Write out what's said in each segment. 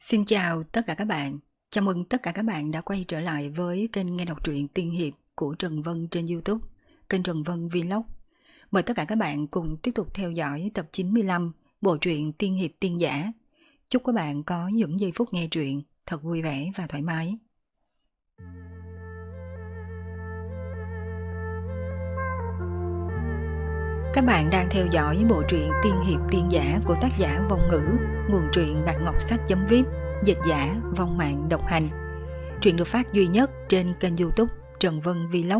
Xin chào tất cả các bạn. Chào mừng tất cả các bạn đã quay trở lại với kênh nghe đọc truyện tiên hiệp của Trần Vân trên YouTube, kênh Trần Vân Vlog. Mời tất cả các bạn cùng tiếp tục theo dõi tập 95 bộ truyện tiên hiệp tiên giả. Chúc các bạn có những giây phút nghe truyện thật vui vẻ và thoải mái. Các bạn đang theo dõi bộ truyện tiên hiệp tiên giả của tác giả Vong Ngữ, nguồn truyện Bạch Ngọc Sách.vip, dịch giả Vong Mạng độc hành. Truyện được phát duy nhất trên kênh YouTube Trần Vân Vlog.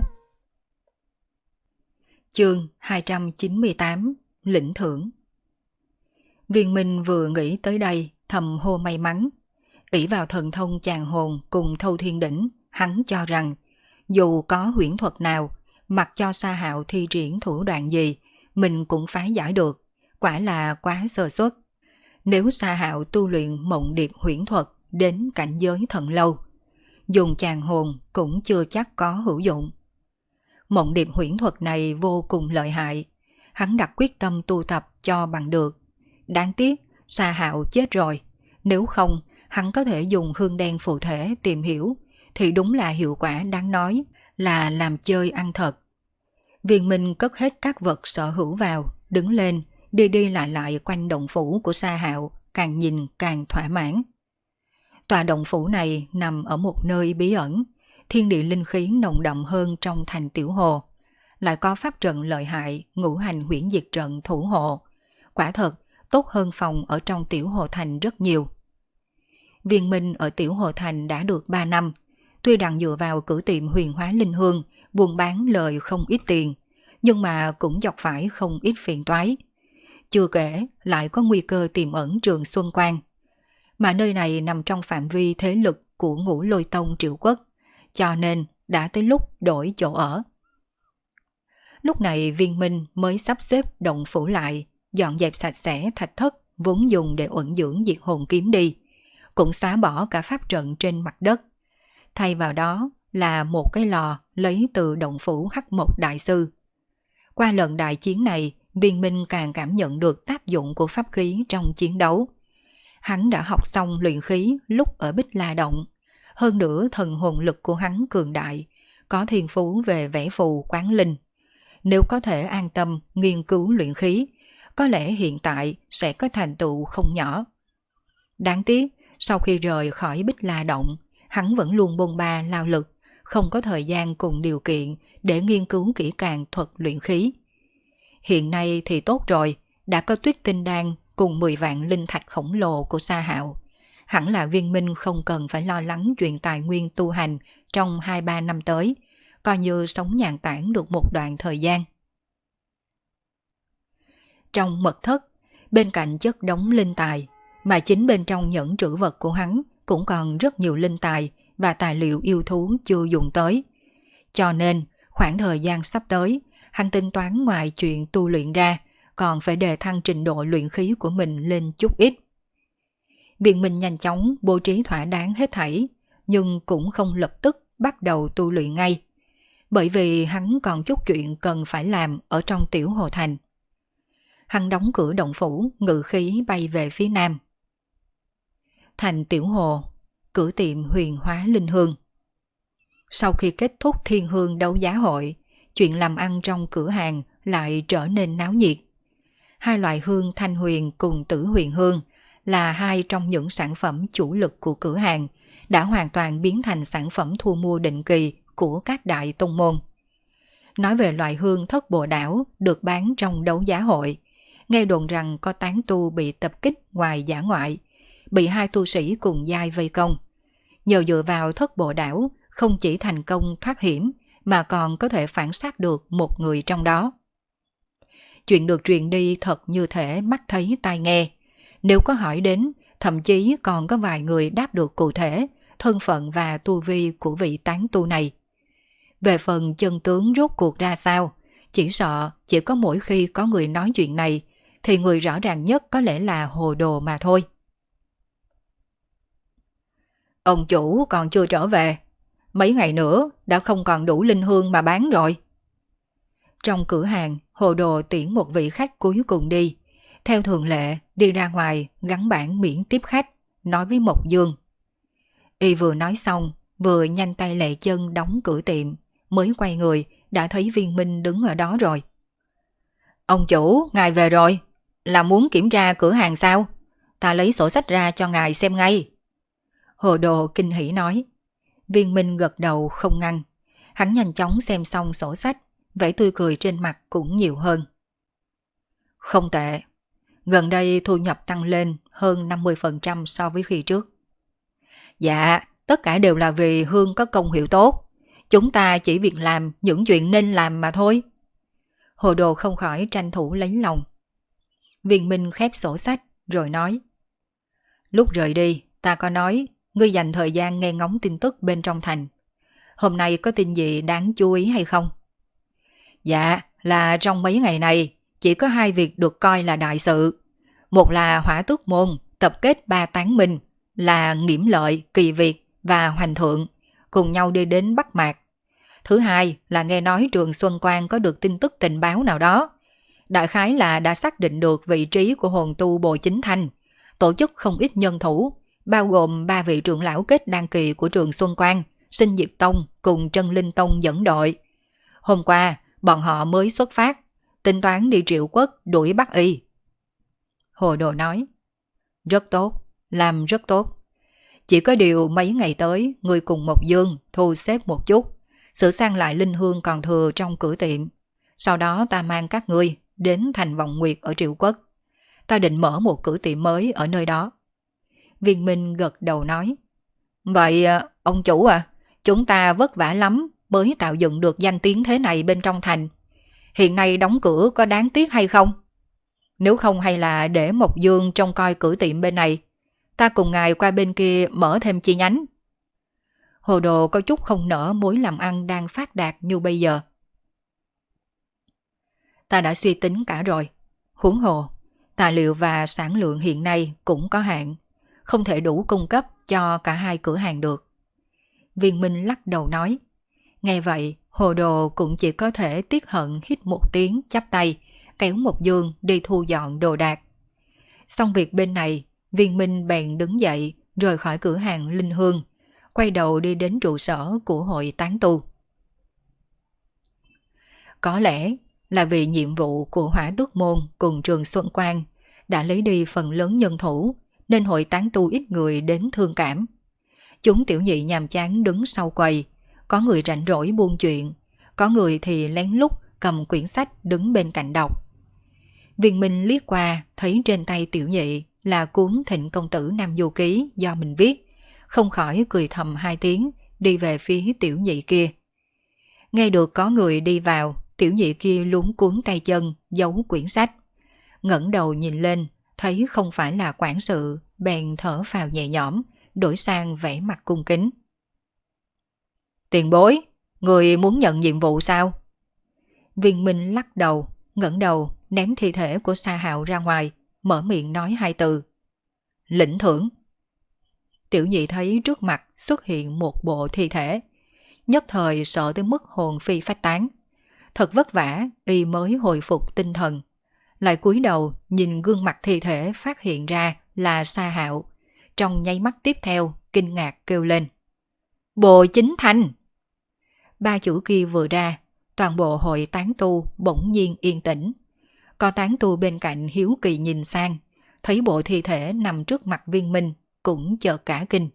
Chương 298 Lĩnh thưởng. Viên Minh vừa nghĩ tới đây thầm hô may mắn. Ỷ vào thần thông chàng hồn cùng Thâu Thiên Đỉnh, hắn cho rằng dù có huyễn thuật nào, mặc cho Sa Hạo thi triển thủ đoạn gì, mình cũng phá giải được, quả là quá sơ suất. Nếu Sa Hạo tu luyện mộng điệp huyễn thuật đến cảnh giới thần lâu, dùng chàng hồn cũng chưa chắc có hữu dụng. Mộng điệp huyễn thuật này vô cùng lợi hại, hắn đặt quyết tâm tu tập cho bằng được. Đáng tiếc Sa Hạo chết rồi, nếu không hắn có thể dùng hương đen phụ thể tìm hiểu, thì đúng là hiệu quả đáng nói, là làm chơi ăn thật. Viên Minh cất hết các vật sở hữu vào, đứng lên, đi đi lại lại quanh động phủ của Sa Hạo, càng nhìn càng thỏa mãn. Tòa động phủ này nằm ở một nơi bí ẩn, thiên địa linh khí nồng đậm hơn trong thành tiểu hồ, lại có pháp trận lợi hại, ngũ hành huyễn diệt trận thủ hộ, quả thật tốt hơn phòng ở trong tiểu hồ thành rất nhiều. Viên Minh ở tiểu hồ thành đã được 3 năm, tuy đang dựa vào cửa tiệm huyền hóa linh hương, buôn bán lời không ít tiền, nhưng mà cũng dọc phải không ít phiền toái. Chưa kể lại có nguy cơ tiềm ẩn Trường Xuân Quan. Mà nơi này nằm trong phạm vi thế lực của Ngũ Lôi Tông Triệu Quốc, cho nên đã tới lúc đổi chỗ ở. Lúc này Viên Minh mới sắp xếp động phủ lại, dọn dẹp sạch sẽ thạch thất vốn dùng để uẩn dưỡng diệt hồn kiếm đi, cũng xóa bỏ cả pháp trận trên mặt đất. Thay vào đó là một cái lò lấy từ động phủ Hắc Mộc Đại Sư. Qua lần đại chiến này, Viên Minh càng cảm nhận được tác dụng của pháp khí trong chiến đấu. Hắn đã học xong luyện khí lúc ở Bích La Động. Hơn nữa thần hồn lực của hắn cường đại, có thiên phú về vẽ phù quán linh. Nếu có thể an tâm nghiên cứu luyện khí, có lẽ hiện tại sẽ có thành tựu không nhỏ. Đáng tiếc, sau khi rời khỏi Bích La Động, hắn vẫn luôn bôn ba lao lực, không có thời gian cùng điều kiện để nghiên cứu kỹ càng thuật luyện khí. Hiện nay thì tốt rồi, đã có Tuyết Tinh Đan cùng 10 vạn linh thạch khổng lồ của Sa Hạo. Hẳn là Viên Minh không cần phải lo lắng chuyện tài nguyên tu hành trong 2-3 năm tới, coi như sống nhàn tản được một đoạn thời gian. Trong mật thất, bên cạnh chất đống linh tài, mà chính bên trong nhẫn trữ vật của hắn cũng còn rất nhiều linh tài và tài liệu yêu thú chưa dùng tới. Cho nên, khoảng thời gian sắp tới, hắn tính toán ngoài chuyện tu luyện ra, còn phải đề thăng trình độ luyện khí của mình lên chút ít. Viên Minh nhanh chóng bố trí thỏa đáng hết thảy, nhưng cũng không lập tức bắt đầu tu luyện ngay, bởi vì hắn còn chút chuyện cần phải làm ở trong tiểu hồ thành. Hắn đóng cửa động phủ, ngự khí bay về phía nam. Thành tiểu hồ, cửa tiệm huyền hóa linh hương. Sau khi kết thúc thiên hương đấu giá hội, chuyện làm ăn trong cửa hàng lại trở nên náo nhiệt. Hai loại hương thanh huyền cùng tử huyền hương là hai trong những sản phẩm chủ lực của cửa hàng, đã hoàn toàn biến thành sản phẩm thu mua định kỳ của các đại tông môn. Nói về loại hương thất bộ đảo được bán trong đấu giá hội, nghe đồn rằng có tán tu bị tập kích ngoài dã ngoại, bị hai tu sĩ cùng giai vây công. Nhờ dựa vào thất bộ đảo, không chỉ thành công thoát hiểm, mà còn có thể phản xác được một người trong đó. Chuyện được truyền đi thật như thể mắt thấy tai nghe. Nếu có hỏi đến, thậm chí còn có vài người đáp được cụ thể thân phận và tu vi của vị tán tu này. Về phần chân tướng rốt cuộc ra sao, chỉ sợ chỉ có mỗi khi có người nói chuyện này, thì người rõ ràng nhất có lẽ là hồ đồ mà thôi. Ông chủ còn chưa trở về, mấy ngày nữa đã không còn đủ linh hương mà bán rồi. Trong cửa hàng, hồ đồ tiễn một vị khách cuối cùng đi. Theo thường lệ, đi ra ngoài gắn bảng miễn tiếp khách, nói với Mộc Dương. Y vừa nói xong, vừa nhanh tay lẹ chân đóng cửa tiệm, mới quay người đã thấy Viên Minh đứng ở đó rồi. Ông chủ, ngài về rồi, là muốn kiểm tra cửa hàng sao? Ta lấy sổ sách ra cho ngài xem ngay. Hồ Đồ kinh hỉ nói. Viên Minh gật đầu không ngăn. Hắn nhanh chóng xem xong sổ sách, vẻ tươi cười trên mặt cũng nhiều hơn. Không tệ, gần đây thu nhập tăng lên hơn 50% so với khi trước. Dạ, tất cả đều là vì Hương có công hiệu tốt. Chúng ta chỉ việc làm những chuyện nên làm mà thôi. Hồ Đồ không khỏi tranh thủ lấy lòng. Viên Minh khép sổ sách rồi nói. Lúc rời đi, ta có nói ngươi dành thời gian nghe ngóng tin tức bên trong thành. Hôm nay có tin gì đáng chú ý hay không? Dạ, là trong mấy ngày này chỉ có 2 việc được coi là đại sự. Một là Hỏa Tước Môn tập kết 3 tán minh là Nghiễm Lợi, Kỳ Việt và Hoành Thượng cùng nhau đi đến Bắc Mạc. Thứ hai là nghe nói Trường Xuân Quan có được tin tức tình báo nào đó. Đại khái là đã xác định được vị trí của hồn tu Bồ Chính Thanh, tổ chức không ít nhân thủ, bao gồm 3 vị trưởng lão kết đan kỳ của Trường Xuân Quan, Sinh Diệp Tông cùng Trân Linh Tông dẫn đội. Hôm qua, bọn họ mới xuất phát, tính toán đi Triệu Quốc đuổi bắt y. Hồ Đồ nói, rất tốt, làm rất tốt. Chỉ có điều mấy ngày tới, người cùng Mộc Dương thu xếp một chút, sửa sang lại linh hương còn thừa trong cửa tiệm. Sau đó ta mang các ngươi đến thành Vọng Nguyệt ở Triệu Quốc. Ta định mở một cửa tiệm mới ở nơi đó. Viên Minh gật đầu nói, vậy ông chủ à, chúng ta vất vả lắm mới tạo dựng được danh tiếng thế này bên trong thành. Hiện nay đóng cửa có đáng tiếc hay không? Nếu không hay là để Mộc Dương trông coi cửa tiệm bên này, ta cùng ngài qua bên kia mở thêm chi nhánh. Hồ Đồ có chút không nỡ mối làm ăn đang phát đạt như bây giờ. Ta đã suy tính cả rồi. Huống hồ, tài liệu và sản lượng hiện nay cũng có hạn, không thể đủ cung cấp cho cả 2 cửa hàng được. Viên Minh lắc đầu nói. Nghe vậy, Hồ Đồ cũng chỉ có thể tiếc hận hít một tiếng chắp tay, kéo Mộc Dương đi thu dọn đồ đạc. Xong việc bên này, Viên Minh bèn đứng dậy rời khỏi cửa hàng Linh Hương, quay đầu đi đến trụ sở của hội tán tu. Có lẽ là vì nhiệm vụ của Hỏa Tước Môn cùng Trường Xuân Quan đã lấy đi phần lớn nhân thủ, nên hội tán tu ít người đến thương cảm. Chúng tiểu nhị nhàm chán đứng sau quầy, có người rảnh rỗi buôn chuyện, có người thì lén lút cầm quyển sách đứng bên cạnh đọc. Viên Minh liếc qua thấy trên tay tiểu nhị là cuốn Thịnh Công Tử Nam Du Ký do mình viết, không khỏi cười thầm 2 tiếng, đi về phía tiểu nhị kia. Nghe được có người đi vào, tiểu nhị kia luống cuốn tay chân giấu quyển sách, ngẩng đầu nhìn lên thấy không phải là quản sự, bèn thở phào nhẹ nhõm, đổi sang vẻ mặt cung kính. Tiền bối, người muốn nhận nhiệm vụ sao? Viên Minh lắc đầu, ngẩng đầu ném thi thể của Sa Hạo ra ngoài, mở miệng nói 2 từ. Lĩnh thưởng. Tiểu nhị thấy trước mặt xuất hiện một bộ thi thể, nhất thời sợ tới mức hồn phi phách tán. Thật vất vả y mới hồi phục tinh thần, lại cúi đầu nhìn gương mặt thi thể phát hiện ra là Sa Hạo. Trong nháy mắt tiếp theo kinh ngạc kêu lên. Bồ Chính Thanh! 3 chữ kia vừa ra, toàn bộ hội tán tu bỗng nhiên yên tĩnh. Có tán tu bên cạnh hiếu kỳ nhìn sang, thấy bộ thi thể nằm trước mặt Viên Minh cũng chợt cả kinh.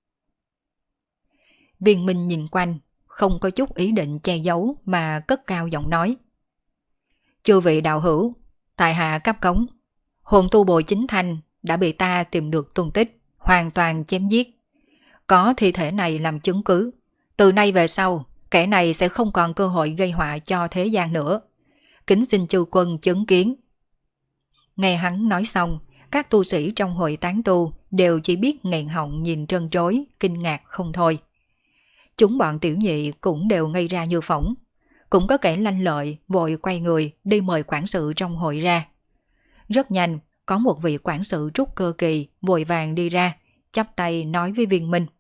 Viên Minh nhìn quanh, không có chút ý định che giấu mà cất cao giọng nói. Chư vị đạo hữu, tại hạ cấp cống, hồn tu Bồ Chính Thanh đã bị ta tìm được tung tích, hoàn toàn chém giết. Có thi thể này làm chứng cứ, từ nay về sau, kẻ này sẽ không còn cơ hội gây họa cho thế gian nữa. Kính xin chư quân chứng kiến. Nghe hắn nói xong, các tu sĩ trong hội tán tu đều chỉ biết nghẹn họng nhìn trân trối, kinh ngạc không thôi. Chúng bọn tiểu nhị cũng đều ngây ra như phỏng. Cũng có kẻ lanh lợi vội quay người đi mời quản sự trong hội ra. Rất nhanh, có một vị quản sự trúc cơ kỳ vội vàng đi ra, chắp tay nói với Viên Minh.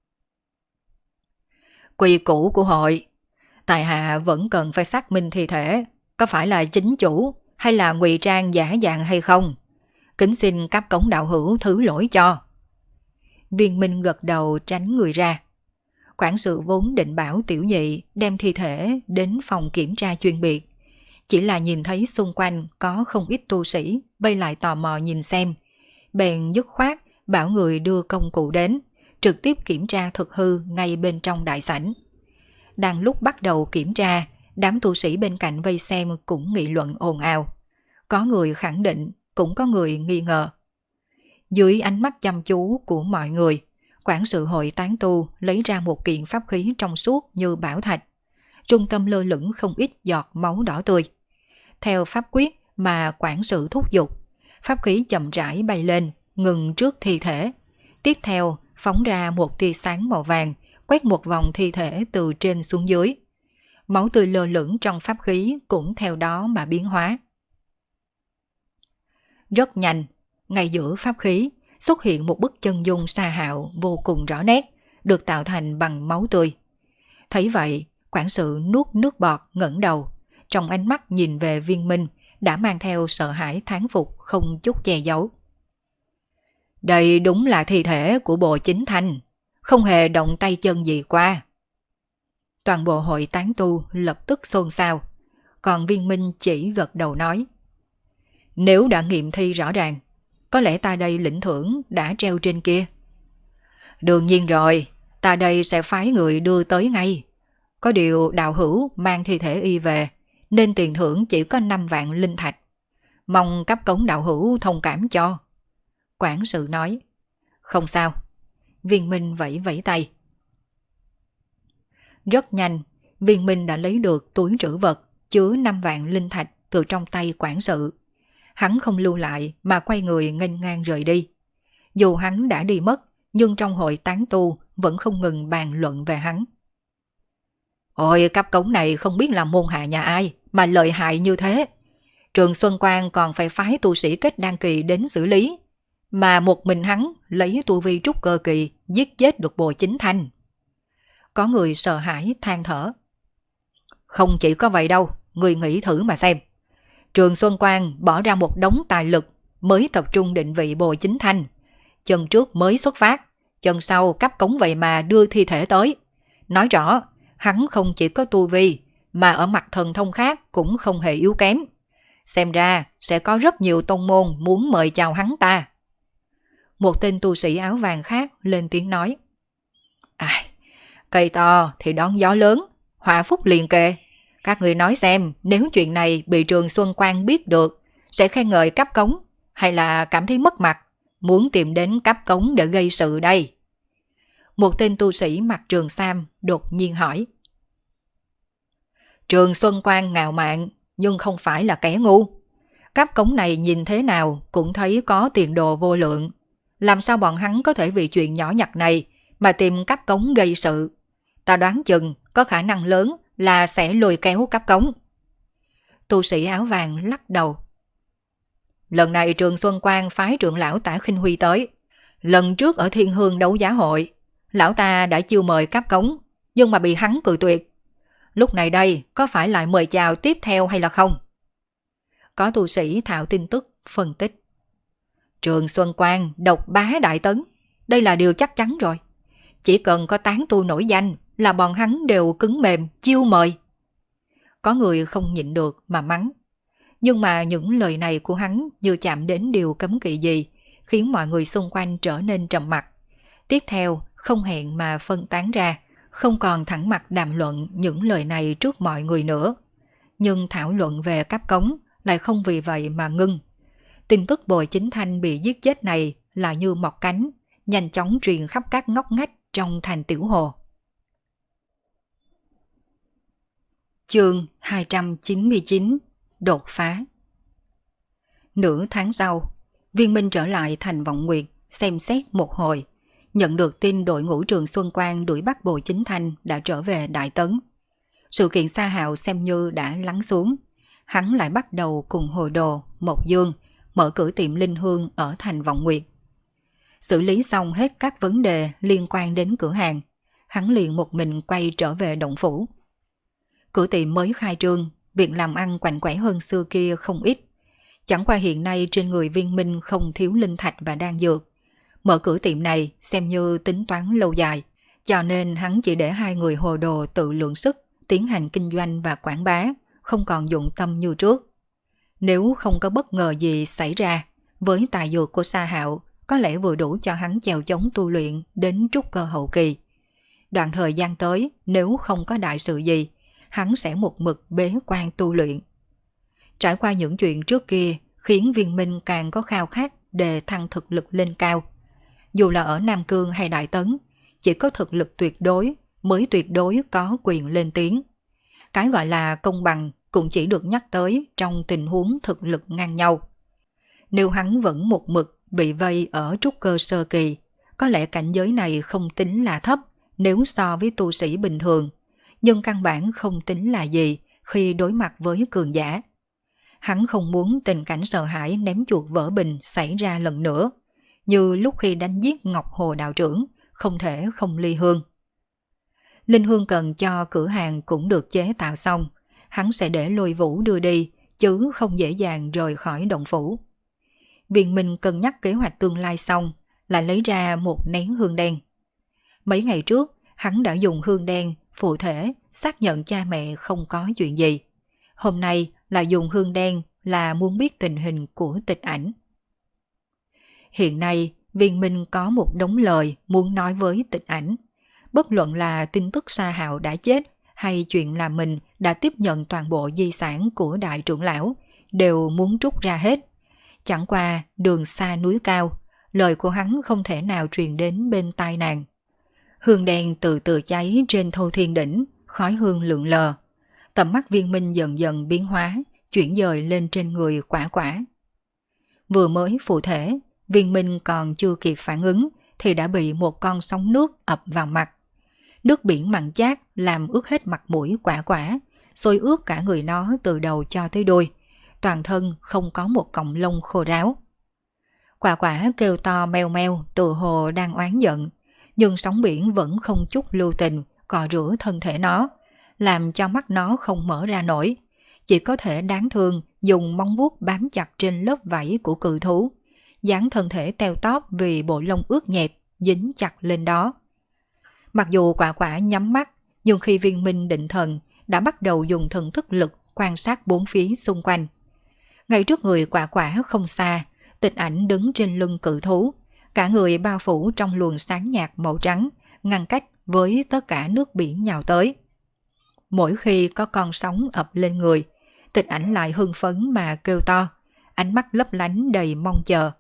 Quy củ của hội, tại hạ vẫn cần phải xác minh thi thể có phải là chính chủ hay là ngụy trang giả dạng hay không. Kính xin cấp cống đạo hữu thứ lỗi cho. Viên Minh gật đầu tránh người ra. Quản sự vốn định bảo tiểu nhị đem thi thể đến phòng kiểm tra chuyên biệt. Chỉ là nhìn thấy xung quanh có không ít tu sĩ vây lại tò mò nhìn xem. Bèn dứt khoát bảo người đưa công cụ đến, trực tiếp kiểm tra thực hư ngay bên trong đại sảnh. Đang lúc bắt đầu kiểm tra, đám tu sĩ bên cạnh vây xem cũng nghị luận ồn ào. Có người khẳng định, cũng có người nghi ngờ. Dưới ánh mắt chăm chú của mọi người, quản sự hội tán tu lấy ra một kiện pháp khí trong suốt như bảo thạch. Trung tâm lơ lửng không ít giọt máu đỏ tươi. Theo pháp quyết mà quản sự thúc giục, pháp khí chậm rãi bay lên, ngừng trước thi thể. Tiếp theo, phóng ra một tia sáng màu vàng, quét một vòng thi thể từ trên xuống dưới. Máu tươi lơ lửng trong pháp khí cũng theo đó mà biến hóa. Rất nhanh, ngay giữa pháp khí xuất hiện một bức chân dung sa hạo vô cùng rõ nét, được tạo thành bằng máu tươi. Thấy vậy, quản sự nuốt nước bọt ngẩng đầu, trong ánh mắt nhìn về Viên Minh đã mang theo sợ hãi thán phục không chút che giấu. Đây đúng là thi thể của Bồ Chính Thanh, không hề động tay chân gì qua. Toàn bộ hội tán tu lập tức xôn xao, còn Viên Minh chỉ gật đầu nói. Nếu đã nghiệm thi rõ ràng, có lẽ ta đây lĩnh thưởng đã treo trên kia. Đương nhiên rồi, ta đây sẽ phái người đưa tới ngay. Có điều đạo hữu mang thi thể y về, nên tiền thưởng chỉ có 5 vạn linh thạch. Mong cấp cống đạo hữu thông cảm cho. Quản sự nói. Không sao. Viên Minh vẫy vẫy tay. Rất nhanh, Viên Minh đã lấy được túi trữ vật chứa 5 vạn linh thạch từ trong tay quản sự. Hắn không lưu lại mà quay người nghênh ngang rời đi. Dù hắn đã đi mất, nhưng trong hội tán tu vẫn không ngừng bàn luận về hắn. Ôi, cấp cống này không biết là môn hạ nhà ai mà lợi hại như thế. Trường Xuân Quang còn phải phái tu sĩ kết đan kỳ đến xử lý, mà một mình hắn lấy tu vi trúc cơ kỳ giết chết được Bồ Chính Thanh. Có người sợ hãi than thở. Không chỉ có vậy đâu, người nghĩ thử mà xem. Trường Xuân Quang bỏ ra một đống tài lực mới tập trung định vị Bồ Chính Thanh. Chân trước mới xuất phát, chân sau cấp cống vậy mà đưa thi thể tới. Nói rõ, hắn không chỉ có tu vi, mà ở mặt thần thông khác cũng không hề yếu kém. Xem ra sẽ có rất nhiều tông môn muốn mời chào hắn ta. Một tên tu sĩ áo vàng khác lên tiếng nói. Cây to thì đón gió lớn, họa phúc liền kề. Các người nói xem, nếu chuyện này bị Trường Xuân Quang biết được, sẽ khen ngợi cấp cống, hay là cảm thấy mất mặt, muốn tìm đến cấp cống để gây sự đây? Một tên tu sĩ mặc trường sam đột nhiên hỏi. Trường Xuân Quang ngạo mạn, nhưng không phải là kẻ ngu. Cấp cống này nhìn thế nào cũng thấy có tiền đồ vô lượng. Làm sao bọn hắn có thể vì chuyện nhỏ nhặt này mà tìm cấp cống gây sự? Ta đoán chừng có khả năng lớn là sẽ lôi kéo cấp cống. Tu sĩ áo vàng lắc đầu. Lần này Trường Xuân Quang phái trưởng lão Tả Khinh Huy tới. Lần trước ở Thiên Hương đấu giá hội, lão ta đã chiêu mời cấp cống, nhưng mà bị hắn cự tuyệt. Lúc này đây có phải lại mời chào tiếp theo hay là không? Có tu sĩ thạo tin tức phân tích. Trường Xuân Quang độc bá đại tấn, đây là điều chắc chắn rồi. Chỉ cần có tán tu nổi danh là bọn hắn đều cứng mềm chiêu mời. Có người không nhịn được mà mắng. Nhưng mà những lời này của hắn như chạm đến điều cấm kỵ gì, khiến mọi người xung quanh trở nên trầm mặc. Tiếp theo không hẹn mà phân tán ra, không còn thẳng mặt đàm luận những lời này trước mọi người nữa. Nhưng thảo luận về cấp cống lại không vì vậy mà ngưng. Tin tức Bồ Chính Thanh bị giết chết này là như mọc cánh, nhanh chóng truyền khắp các ngóc ngách trong thành Tiểu Hồ. Chương 299 Đột phá. Nửa tháng sau, Viên Minh trở lại thành Vọng Nguyệt xem xét một hồi, nhận được tin đội ngũ Trường Xuân Quang đuổi bắt Bồ Chính Thanh đã trở về Đại Tấn. Sự kiện Sa Hạo xem như đã lắng xuống, hắn lại bắt đầu cùng Hồ Đồ, Mộc Dương mở cửa tiệm linh hương ở thành Vọng Nguyệt. Xử lý xong hết các vấn đề liên quan đến cửa hàng, hắn liền một mình quay trở về động phủ. Cửa tiệm mới khai trương, việc làm ăn quạnh quẻ hơn xưa kia không ít. Chẳng qua hiện nay trên người Viên Minh không thiếu linh thạch và đan dược. Mở cửa tiệm này xem như tính toán lâu dài, cho nên hắn chỉ để hai người hồ đồ tự lượng sức tiến hành kinh doanh và quảng bá, không còn dụng tâm như trước. Nếu không có bất ngờ gì xảy ra, với tài dược của Sa Hạo có lẽ vừa đủ cho hắn chèo chống tu luyện đến trúc cơ hậu kỳ. Đoạn thời gian tới, nếu không có đại sự gì, hắn sẽ một mực bế quan tu luyện. Trải qua những chuyện trước kia khiến Viên Minh càng có khao khát để thăng thực lực lên cao. Dù là ở Nam Cương hay Đại Tấn, chỉ có thực lực tuyệt đối mới tuyệt đối có quyền lên tiếng. Cái gọi là công bằng cũng chỉ được nhắc tới trong tình huống thực lực ngang nhau. Nếu hắn vẫn một mực bị vây ở trúc cơ sơ kỳ, có lẽ cảnh giới này không tính là thấp nếu so với tu sĩ bình thường, nhưng căn bản không tính là gì khi đối mặt với cường giả. Hắn không muốn tình cảnh sợ hãi ném chuột vỡ bình xảy ra lần nữa, như lúc khi đánh giết Ngọc Hồ đạo trưởng, không thể không ly hương. Linh hương cần cho cửa hàng cũng được chế tạo xong, hắn sẽ để Lôi Vũ đưa đi, chứ không dễ dàng rời khỏi động phủ. Viên Minh cân nhắc kế hoạch tương lai xong, lại lấy ra một nén hương đen. Mấy ngày trước, hắn đã dùng hương đen phụ thể xác nhận cha mẹ không có chuyện gì. Hôm nay là dùng hương đen là muốn biết tình hình của Tịch Ảnh. Hiện nay, Viên Minh có một đống lời muốn nói với Tịch Ảnh. Bất luận là tin tức Sa Hạo đã chết hay chuyện là mình đã tiếp nhận toàn bộ di sản của đại trưởng lão, đều muốn trút ra hết. Chẳng qua đường xa núi cao, lời của hắn không thể nào truyền đến bên tai nàng. Hương đen từ từ cháy trên Thâu Thiên Đỉnh, khói hương lượn lờ. Tầm mắt Viên Minh dần dần biến hóa, chuyển dời lên trên người Quả Quả. Vừa mới phụ thể, Viên Minh còn chưa kịp phản ứng thì đã bị một con sóng nước ập vào mặt. Nước biển mặn chát làm ướt hết mặt mũi Quả Quả, xối ướt cả người nó từ đầu cho tới đuôi. Toàn thân không có một cọng lông khô ráo. Quả Quả kêu to meo meo, tự hồ đang oán giận, nhưng sóng biển vẫn không chút lưu tình cọ rửa thân thể nó, làm cho mắt nó không mở ra nổi, chỉ có thể đáng thương dùng móng vuốt bám chặt trên lớp vảy của cự thú, dán thân thể teo tóp vì bộ lông ướt nhẹp dính chặt lên đó. Mặc dù Quả Quả nhắm mắt, nhưng khi Viên Minh định thần đã bắt đầu dùng thần thức lực quan sát bốn phía xung quanh. Ngay trước người Quả Quả không xa, Tịch Ảnh đứng trên lưng cự thú, cả người bao phủ trong luồng sáng nhạt màu trắng, ngăn cách với tất cả nước biển nhào tới. Mỗi khi có con sóng ập lên người, Tịch Ảnh lại hưng phấn mà kêu to, ánh mắt lấp lánh đầy mong chờ.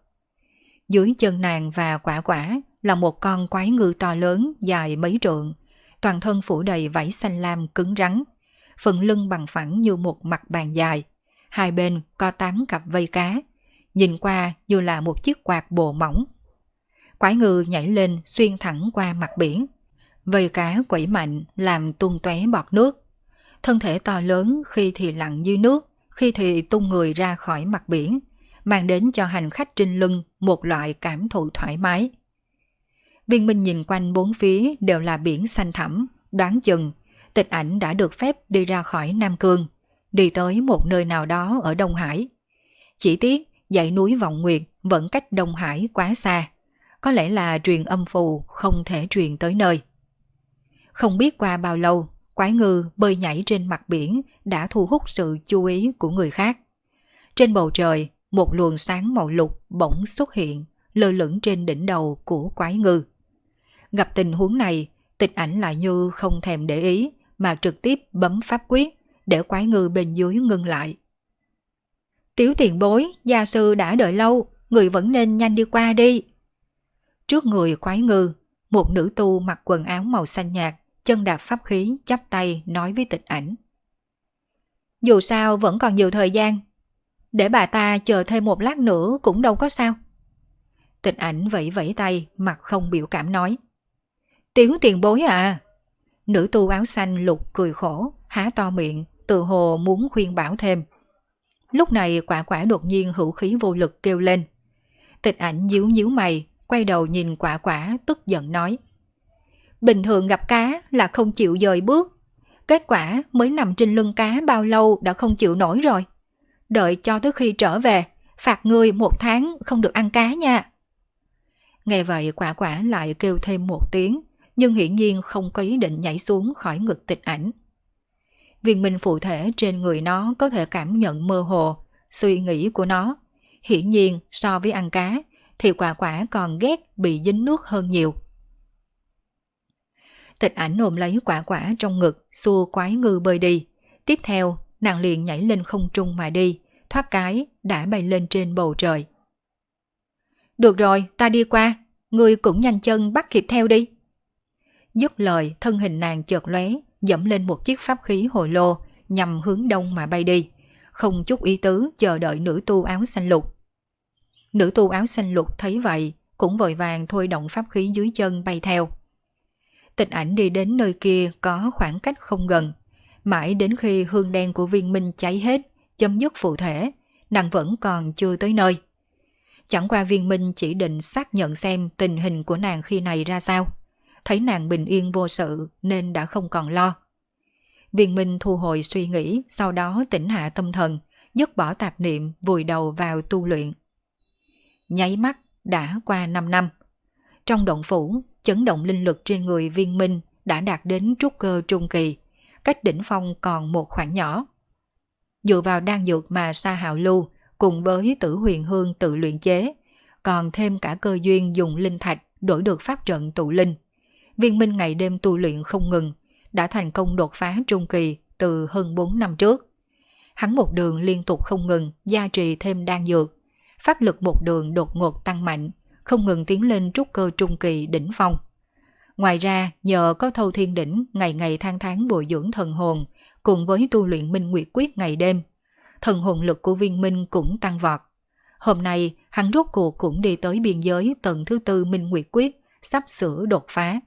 Dưới chân nàng và Quả Quả là một con quái ngư to lớn dài mấy trượng, toàn thân phủ đầy vảy xanh lam cứng rắn, phần lưng bằng phẳng như một mặt bàn dài, hai bên có 8 cặp vây cá, nhìn qua như là một chiếc quạt bộ mỏng. Quái ngư nhảy lên xuyên thẳng qua mặt biển, vây cá quẩy mạnh làm tung tóe bọt nước. Thân thể to lớn khi thì lặn dưới nước, khi thì tung người ra khỏi mặt biển, mang đến cho hành khách trên lưng một loại cảm thụ thoải mái. Viên Minh nhìn quanh bốn phía đều là biển xanh thẳm, đoán chừng Tịch Ảnh đã được phép đi ra khỏi Nam Cương, đi tới một nơi nào đó ở Đông Hải. Chỉ tiếc dãy núi Vọng Nguyệt vẫn cách Đông Hải quá xa, có lẽ là truyền âm phù không thể truyền tới nơi. Không biết qua bao lâu, quái ngư bơi nhảy trên mặt biển đã thu hút sự chú ý của người khác. Trên bầu trời, một luồng sáng màu lục bỗng xuất hiện, lơ lửng trên đỉnh đầu của quái ngư. Gặp tình huống này, Tịch Ảnh lại như không thèm để ý mà trực tiếp bấm pháp quyết để quái ngư bên dưới ngưng lại. Tiểu tiền bối, gia sư đã đợi lâu, người vẫn nên nhanh đi qua đi. Trước người quái ngư, một nữ tu mặc quần áo màu xanh nhạt, chân đạp pháp khí chắp tay nói với Tịch Ảnh. Dù sao vẫn còn nhiều thời gian, để bà ta chờ thêm một lát nữa cũng đâu có sao. Tịch Ảnh vẫy vẫy tay, mặt không biểu cảm nói. Tiểu tiền bối à? Nữ tu áo xanh lục cười khổ, há to miệng, tự hồ muốn khuyên bảo thêm. Lúc này Quả Quả đột nhiên hữu khí vô lực kêu lên. Tịch Ảnh nhíu nhíu mày, quay đầu nhìn Quả Quả tức giận nói. Bình thường gặp cá là không chịu dời bước, kết quả mới nằm trên lưng cá bao lâu đã không chịu nổi rồi. Đợi cho tới khi trở về, phạt ngươi 1 tháng không được ăn cá nha. Nghe vậy Quả Quả lại kêu thêm một tiếng, nhưng hiển nhiên không có ý định nhảy xuống khỏi ngực Tịch Ảnh. Viên minh phụ thể trên người nó có thể cảm nhận mơ hồ suy nghĩ của nó. Hiển nhiên so với ăn cá thì Quả Quả còn ghét bị dính nước hơn nhiều. Tịch Ảnh ôm lấy Quả Quả trong ngực, xua quái ngư bơi đi. Tiếp theo, nàng liền nhảy lên không trung mà đi, thoát cái đã bay lên trên bầu trời. Được rồi, ta đi qua, ngươi cũng nhanh chân bắt kịp theo đi. Dứt lời, thân hình nàng chợt lóe, dẫm lên một chiếc pháp khí hồ lô, nhằm hướng đông mà bay đi, không chút ý tứ chờ đợi nữ tu áo xanh lục. Nữ tu áo xanh lục thấy vậy, cũng vội vàng thôi động pháp khí dưới chân bay theo. Tịch Ảnh đi đến nơi kia có khoảng cách không gần, mãi đến khi hương đen của viên minh cháy hết, chấm dứt phụ thể, nàng vẫn còn chưa tới nơi. Chẳng qua viên minh chỉ định xác nhận xem tình hình của nàng khi này ra sao. Thấy nàng bình yên vô sự nên đã không còn lo. Viên minh thu hồi suy nghĩ, sau đó tỉnh hạ tâm thần, dứt bỏ tạp niệm, vùi đầu vào tu luyện. Nháy mắt đã qua 5 năm. Trong động phủ, chấn động linh lực trên người viên minh đã đạt đến trúc cơ trung kỳ, cách đỉnh phong còn một khoảng nhỏ. Dựa vào đan dược mà Sa Hạo Lưu cùng với Tử Huyền Hương tự luyện chế, còn thêm cả cơ duyên dùng linh thạch đổi được pháp trận tụ linh. Viên minh ngày đêm tu luyện không ngừng, đã thành công đột phá trung kỳ từ hơn 4 năm trước. Hắn một đường liên tục không ngừng gia trì thêm đan dược, pháp lực một đường đột ngột tăng mạnh, không ngừng tiến lên trúc cơ trung kỳ đỉnh phong. Ngoài ra, nhờ có Thâu Thiên Đỉnh ngày ngày tháng tháng bồi dưỡng thần hồn, cùng với tu luyện Minh Nguyệt Quyết ngày đêm, thần hồn lực của viên minh cũng tăng vọt. Hôm nay, hắn rốt cuộc cũng đi tới biên giới tầng thứ 4 Minh Nguyệt Quyết, sắp sửa đột phá.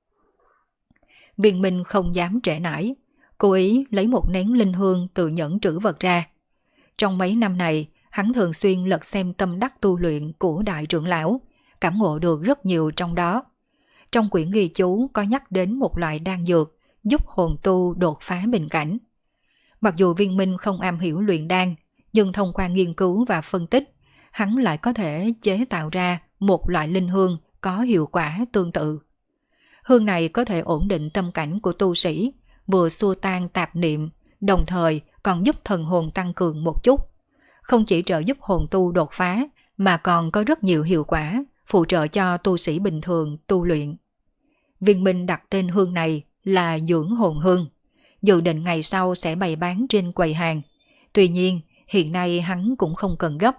Viên minh không dám trễ nải, cố ý lấy một nén linh hương từ nhẫn trữ vật ra. Trong mấy năm này, hắn thường xuyên lật xem tâm đắc tu luyện của đại trưởng lão, cảm ngộ được rất nhiều trong đó. Trong quyển ghi chú có nhắc đến một loại đan dược giúp hồn tu đột phá bình cảnh. Mặc dù viên minh không am hiểu luyện đan, nhưng thông qua nghiên cứu và phân tích, hắn lại có thể chế tạo ra một loại linh hương có hiệu quả tương tự. Hương này có thể ổn định tâm cảnh của tu sĩ, vừa xua tan tạp niệm, đồng thời còn giúp thần hồn tăng cường một chút. Không chỉ trợ giúp hồn tu đột phá, mà còn có rất nhiều hiệu quả, phụ trợ cho tu sĩ bình thường tu luyện. Viên minh đặt tên hương này là Dưỡng Hồn Hương, dự định ngày sau sẽ bày bán trên quầy hàng. Tuy nhiên, hiện nay hắn cũng không cần gấp.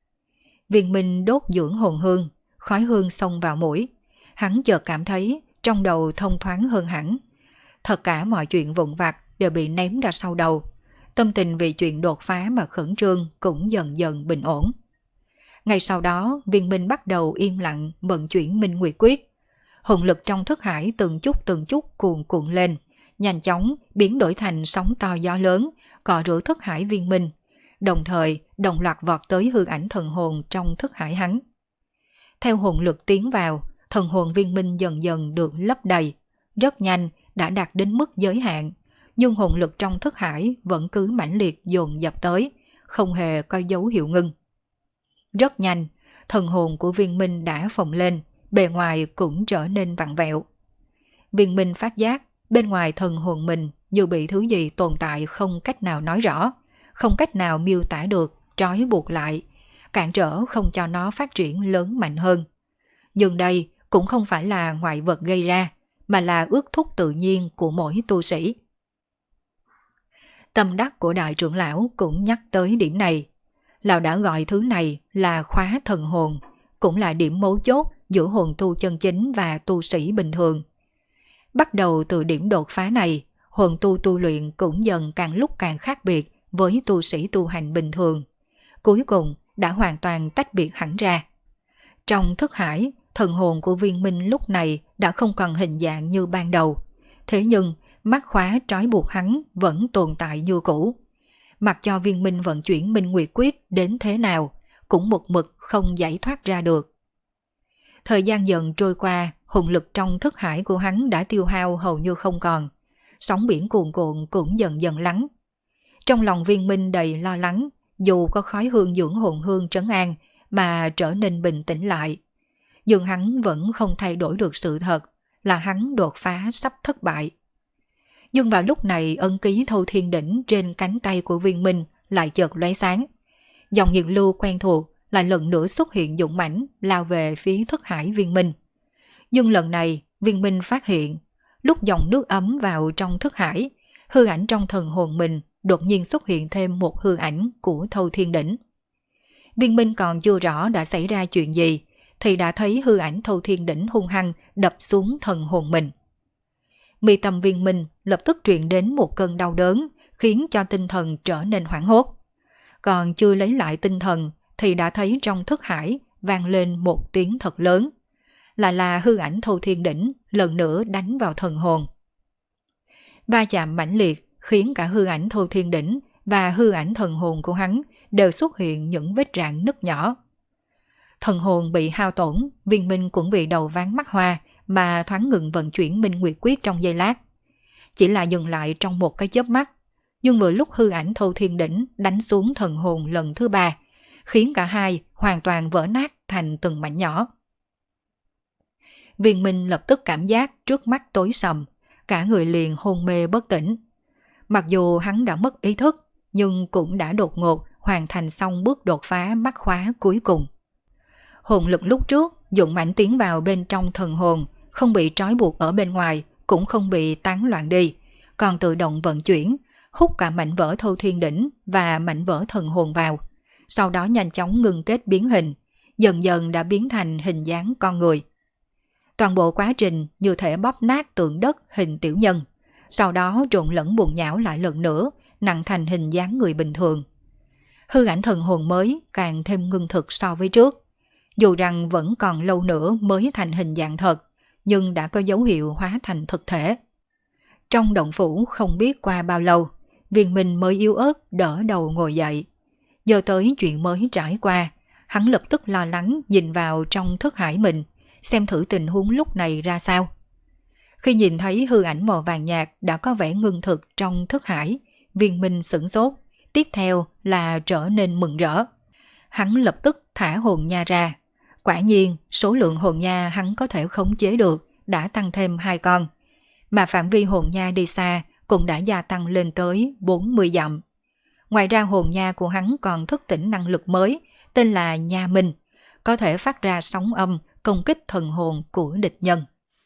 Viên minh đốt Dưỡng Hồn Hương, khói hương xông vào mũi. Hắn chợt cảm thấy trong đầu thông thoáng hơn hẳn. Tất cả mọi chuyện vụn vặt đều bị ném ra sau đầu. Tâm tình vì chuyện đột phá mà khẩn trương cũng dần dần bình ổn. Ngay sau đó, viên minh bắt đầu yên lặng vận chuyển Minh Nguyệt Quyết. Hồn lực trong thức hải từng chút cuồn cuộn lên, nhanh chóng biến đổi thành sóng to gió lớn, cọ rửa thức hải viên minh, đồng thời đồng loạt vọt tới hư ảnh thần hồn trong thức hải hắn. Theo hồn lực tiến vào, thần hồn viên minh dần dần được lấp đầy, rất nhanh đã đạt đến mức giới hạn, nhưng hồn lực trong thức hải vẫn cứ mãnh liệt dồn dập tới, không hề có dấu hiệu ngưng. Rất nhanh, thần hồn của viên minh đã phồng lên, bề ngoài cũng trở nên vặn vẹo. Viên minh phát giác bên ngoài thần hồn mình như bị thứ gì tồn tại không cách nào nói rõ, không cách nào miêu tả được, trói buộc lại, cản trở không cho nó phát triển lớn mạnh hơn. Nhưng đây cũng không phải là ngoại vật gây ra, mà là ước thúc tự nhiên của mỗi tu sĩ. Tâm đắc của đại trưởng lão cũng nhắc tới điểm này. Lão đã gọi thứ này là khóa thần hồn, cũng là điểm mấu chốt giữa hồn tu chân chính và tu sĩ bình thường. Bắt đầu từ điểm đột phá này, hồn tu tu luyện cũng dần càng lúc càng khác biệt với tu sĩ tu hành bình thường. Cuối cùng đã hoàn toàn tách biệt hẳn ra. Trong thức hải, thần hồn của viên minh lúc này đã không còn hình dạng như ban đầu. Thế nhưng, mắt khóa trói buộc hắn vẫn tồn tại như cũ. Mặc cho viên minh vận chuyển Minh Nguyệt Quyết đến thế nào, cũng một mực không giải thoát ra được. Thời gian dần trôi qua, hồn lực trong thức hải của hắn đã tiêu hao hầu như không còn. Sóng biển cuồn cuộn cũng dần dần lắng. Trong lòng viên minh đầy lo lắng, dù có khói hương dưỡng hồn hương trấn an mà trở nên bình tĩnh lại. nhưng hắn vẫn không thay đổi được sự thật là hắn đột phá sắp thất bại. Nhưng vào lúc này ân ký Thâu Thiên Đỉnh trên cánh tay của Viên Minh lại chợt lóe sáng. Dòng nhiệt lưu quen thuộc lại lần nữa xuất hiện dũng mãnh lao về phía thức hải Viên Minh. Nhưng lần này Viên Minh phát hiện lúc dòng nước ấm vào trong thức hải, hư ảnh trong thần hồn mình đột nhiên xuất hiện thêm một hư ảnh của Thâu Thiên Đỉnh. Viên Minh còn chưa rõ đã xảy ra chuyện gì thì đã thấy hư ảnh Thâu Thiên Đỉnh hung hăng đập xuống thần hồn mình. Mi tâm Viên Minh lập tức truyền đến một cơn đau đớn, khiến cho tinh thần trở nên hoảng hốt. Còn chưa lấy lại tinh thần thì đã thấy trong thức hải vang lên một tiếng thật lớn. Lại là hư ảnh Thâu Thiên Đỉnh lần nữa đánh vào thần hồn. Va chạm mãnh liệt khiến cả hư ảnh Thâu Thiên Đỉnh và hư ảnh thần hồn của hắn đều xuất hiện những vết rạn nứt nhỏ. Thần hồn bị hao tổn, Viên Minh cũng vì đầu ván mắt hoa mà thoáng ngừng vận chuyển Minh Nguyệt Quyết trong giây lát. Chỉ là dừng lại trong một cái chớp mắt, nhưng vừa lúc hư ảnh Thâu Thiên Đỉnh đánh xuống thần hồn lần thứ 3, khiến cả hai hoàn toàn vỡ nát thành từng mảnh nhỏ. Viên Minh lập tức cảm giác trước mắt tối sầm, cả người liền hôn mê bất tỉnh. Mặc dù hắn đã mất ý thức, nhưng cũng đã đột ngột hoàn thành xong bước đột phá mắc khóa cuối cùng. Hồn lực lúc trước dũng mãnh tiến vào bên trong thần hồn, không bị trói buộc ở bên ngoài, cũng không bị tán loạn đi, còn tự động vận chuyển, hút cả mảnh vỡ Thâu Thiên Đỉnh và mảnh vỡ thần hồn vào, sau đó nhanh chóng ngừng kết biến hình, dần dần đã biến thành hình dáng con người. Toàn bộ quá trình như thể bóp nát tượng đất hình tiểu nhân, sau đó trộn lẫn bùn nhão lại lần nữa, nặng thành hình dáng người bình thường. Hư ảnh thần hồn mới càng thêm ngưng thực so với trước. Dù rằng vẫn còn lâu nữa mới thành hình dạng thật, nhưng đã có dấu hiệu hóa thành thực thể. Trong động phủ không biết qua bao lâu, Viên Minh mới yếu ớt đỡ đầu ngồi dậy. Giờ tới chuyện mới trải qua, hắn lập tức lo lắng nhìn vào trong thức hải mình, xem thử tình huống lúc này ra sao. Khi nhìn thấy hư ảnh màu vàng nhạt đã có vẻ ngưng thực trong thức hải, Viên Minh sửng sốt, tiếp theo là trở nên mừng rỡ. Hắn lập tức thả hồn nha ra. Quả nhiên, số lượng hồn nha hắn có thể khống chế được đã tăng thêm 2 con, mà phạm vi hồn nha đi xa cũng đã gia tăng lên tới 40 dặm. Ngoài ra hồn nha của hắn còn thức tỉnh năng lực mới, tên là Nha Minh, có thể phát ra sóng âm công kích thần hồn của địch nhân.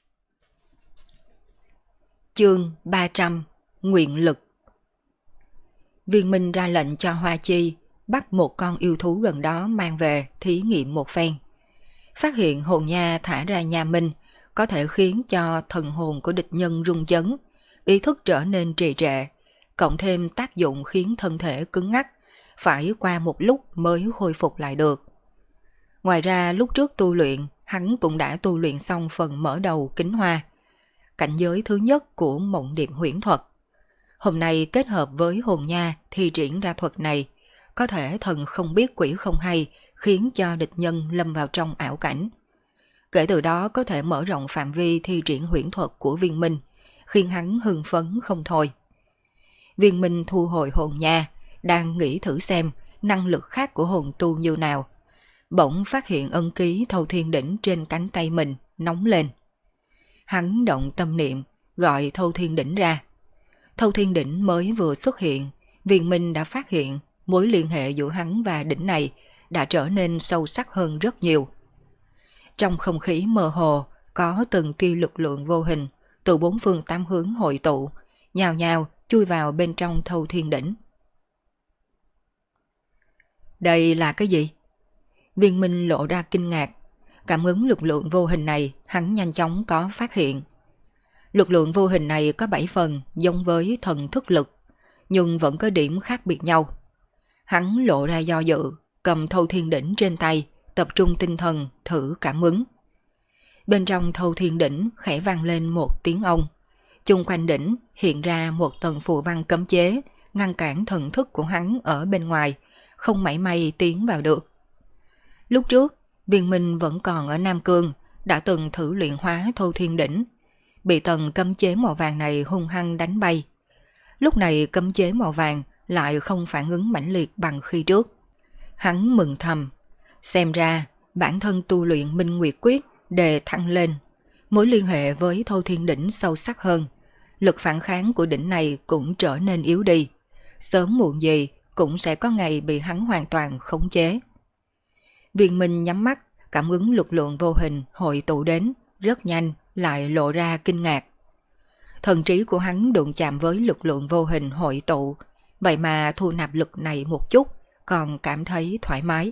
Chương 300: Nguyện lực. Viên Minh ra lệnh cho Hoa Chi bắt một con yêu thú gần đó mang về thí nghiệm một phen. Phát hiện hồn nha thả ra Nha Minh có thể khiến cho thần hồn của địch nhân rung chấn, ý thức trở nên trì trệ, cộng thêm tác dụng khiến thân thể cứng ngắc, phải qua một lúc mới khôi phục lại được. Ngoài ra lúc trước tu luyện, hắn cũng đã tu luyện xong phần mở đầu kính hoa, cảnh giới thứ nhất của mộng điệp huyễn thuật. Hôm nay kết hợp với hồn nha thi triển ra thuật này, có thể thần không biết quỷ không hay, khiến cho địch nhân lâm vào trong ảo cảnh. Kể từ đó có thể mở rộng phạm vi thi triển huyễn thuật của Viên Minh, khiến hắn hưng phấn không thôi. Viên Minh thu hồi hồn nha, đang nghĩ thử xem năng lực khác của hồn tu như nào. Bỗng phát hiện ân ký Thâu Thiên Đỉnh trên cánh tay mình nóng lên. Hắn động tâm niệm, gọi Thâu Thiên Đỉnh ra. Thâu Thiên Đỉnh mới vừa xuất hiện, Viên Minh đã phát hiện mối liên hệ giữa hắn và đỉnh này đã trở nên sâu sắc hơn rất nhiều. Trong không khí mơ hồ, có từng tia lực lượng vô hình từ 4 phương 8 hướng hội tụ, nhào nhào chui vào bên trong Thâu Thiên Đỉnh. Đây là cái gì? Viên Minh lộ ra kinh ngạc. Cảm ứng lực lượng vô hình này, hắn nhanh chóng có phát hiện. Lực lượng vô hình này có 7 phần giống với thần thức lực, nhưng vẫn có điểm khác biệt nhau. Hắn lộ ra do dự, cầm Thâu Thiên Đỉnh trên tay, tập trung tinh thần thử cảm ứng. Bên trong Thâu Thiên Đỉnh khẽ vang lên một tiếng ong. Chung quanh đỉnh hiện ra một tầng phù văn cấm chế, ngăn cản thần thức của hắn ở bên ngoài, không mảy may tiến vào được. Lúc trước, Viên Minh vẫn còn ở Nam Cương, đã từng thử luyện hóa Thâu Thiên Đỉnh, bị tầng cấm chế màu vàng này hung hăng đánh bay. Lúc này cấm chế màu vàng lại không phản ứng mãnh liệt bằng khi trước. Hắn mừng thầm, xem ra bản thân tu luyện Minh Nguyệt Quyết đề thăng lên, mối liên hệ với Thâu Thiên Đỉnh sâu sắc hơn, lực phản kháng của đỉnh này cũng trở nên yếu đi, sớm muộn gì cũng sẽ có ngày bị hắn hoàn toàn khống chế. Viên Minh nhắm mắt, cảm ứng lực lượng vô hình hội tụ đến, rất nhanh lại lộ ra kinh ngạc. Thần trí của hắn đụng chạm với lực lượng vô hình hội tụ, vậy mà thu nạp lực này một chút, còn cảm thấy thoải mái.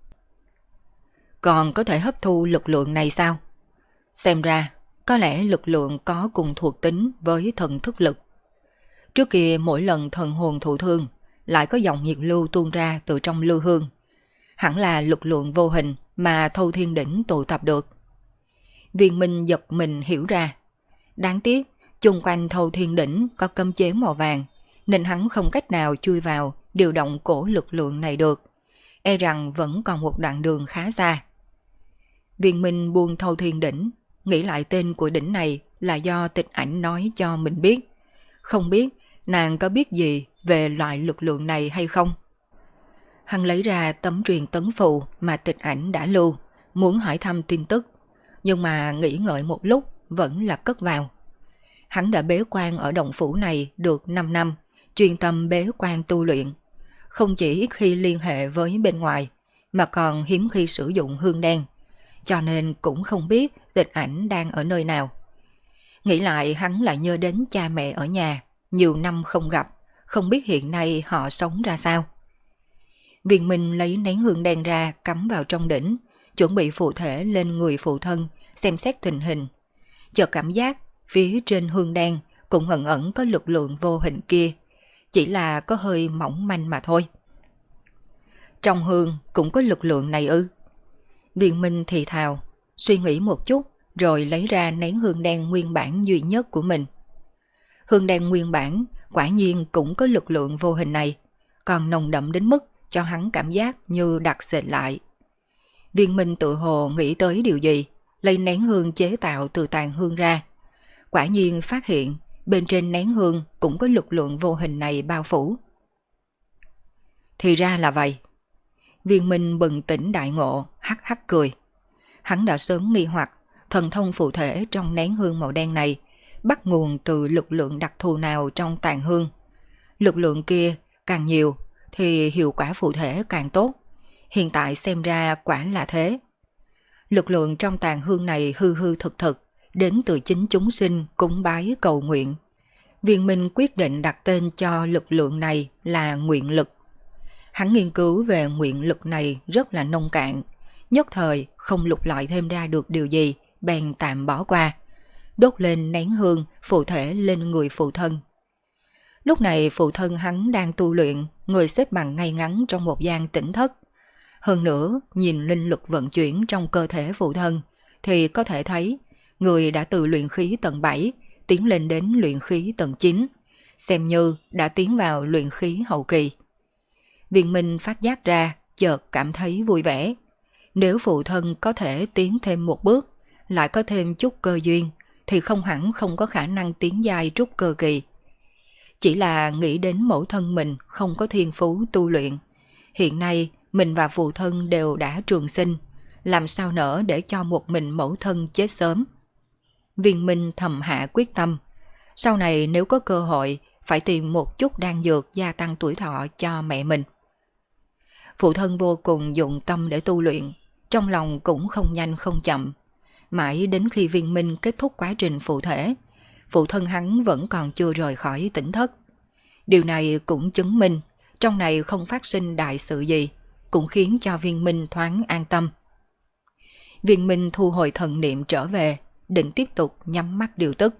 Còn có thể hấp thu lực lượng này sao? Xem ra, có lẽ lực lượng có cùng thuộc tính với thần thức lực. Trước kia mỗi lần thần hồn thụ thương, lại có dòng nhiệt lưu tuôn ra từ trong lưu hương. Hẳn là lực lượng vô hình mà Thâu Thiên Đỉnh tụ tập được. Viên Minh giật mình hiểu ra. Đáng tiếc, chung quanh Thâu Thiên Đỉnh có cấm chế màu vàng, nên hắn không cách nào chui vào điều động cổ lực lượng này được. E rằng vẫn còn một đoạn đường khá xa. Viên Minh buông Thâu Thiên Đỉnh, nghĩ lại tên của đỉnh này là do Tịch Ảnh nói cho mình biết. Không biết nàng có biết gì về loại lực lượng này hay không? Hắn lấy ra tấm truyền tấn phù mà Tịch Ảnh đã lưu, muốn hỏi thăm tin tức, nhưng mà nghĩ ngợi một lúc vẫn là cất vào. Hắn đã bế quan ở động phủ này được 5 năm, chuyên tâm bế quan tu luyện. Không chỉ ít khi liên hệ với bên ngoài, mà còn hiếm khi sử dụng hương đen, cho nên cũng không biết Tịch Ảnh đang ở nơi nào. Nghĩ lại hắn lại nhớ đến cha mẹ ở nhà, nhiều năm không gặp, không biết hiện nay họ sống ra sao. Viên Minh lấy nén hương đen ra cắm vào trong đỉnh, chuẩn bị phụ thể lên người phụ thân, xem xét tình hình. Chợt cảm giác phía trên hương đen cũng ẩn ẩn có lực lượng vô hình kia, chỉ là có hơi mỏng manh mà thôi. Trong hương cũng có lực lượng này ư? Viên Minh thì thào, suy nghĩ một chút rồi lấy ra nén hương đen nguyên bản duy nhất của mình. Hương đen nguyên bản quả nhiên cũng có lực lượng vô hình này, còn nồng đậm đến mức cho hắn cảm giác như đặc sệt lại. Viên Minh tự hồ nghĩ tới điều gì, lấy nén hương chế tạo từ tàn hương ra. Quả nhiên phát hiện bên trên nén hương cũng có lực lượng vô hình này bao phủ. Thì ra là vậy. Viên Minh bừng tỉnh đại ngộ, hắc hắc cười. Hắn đã sớm nghi hoặc thần thông phụ thể trong nén hương màu đen này bắt nguồn từ lực lượng đặc thù nào trong tàn hương. Lực lượng kia càng nhiều thì hiệu quả phụ thể càng tốt. Hiện tại xem ra quả là thế. Lực lượng trong tàn hương này hư hư thực thực, đến từ chính chúng sinh cúng bái cầu nguyện. Viên Minh quyết định đặt tên cho lực lượng này là nguyện lực. Hắn nghiên cứu về nguyện lực này rất là nông cạn, nhất thời không lục lọi thêm ra được điều gì, bèn tạm bỏ qua, đốt lên nén hương phụ thể lên người phụ thân. Lúc này phụ thân hắn đang tu luyện, ngồi xếp bằng ngay ngắn trong một gian tĩnh thất. Hơn nữa, nhìn linh lực vận chuyển trong cơ thể phụ thân, thì có thể thấy người đã từ luyện khí tầng 7 tiến lên đến luyện khí tầng 9, xem như đã tiến vào luyện khí hậu kỳ. Viên Minh phát giác ra, chợt cảm thấy vui vẻ. Nếu phụ thân có thể tiến thêm một bước, lại có thêm chút cơ duyên, thì không hẳn không có khả năng tiến giai trúc cơ kỳ. Chỉ là nghĩ đến mẫu thân mình không có thiên phú tu luyện. Hiện nay mình và phụ thân đều đã trường sinh, làm sao nỡ để cho một mình mẫu thân chết sớm. Viên Minh thầm hạ quyết tâm, sau này nếu có cơ hội phải tìm một chút đan dược gia tăng tuổi thọ cho mẹ mình. Phụ thân vô cùng dụng tâm để tu luyện, trong lòng cũng không nhanh không chậm. Mãi đến khi Viên Minh kết thúc quá trình phụ thể, phụ thân hắn vẫn còn chưa rời khỏi tỉnh thất. Điều này cũng chứng minh trong này không phát sinh đại sự gì, cũng khiến cho Viên Minh thoáng an tâm. Viên Minh thu hồi thần niệm trở về, định tiếp tục nhắm mắt điều tức.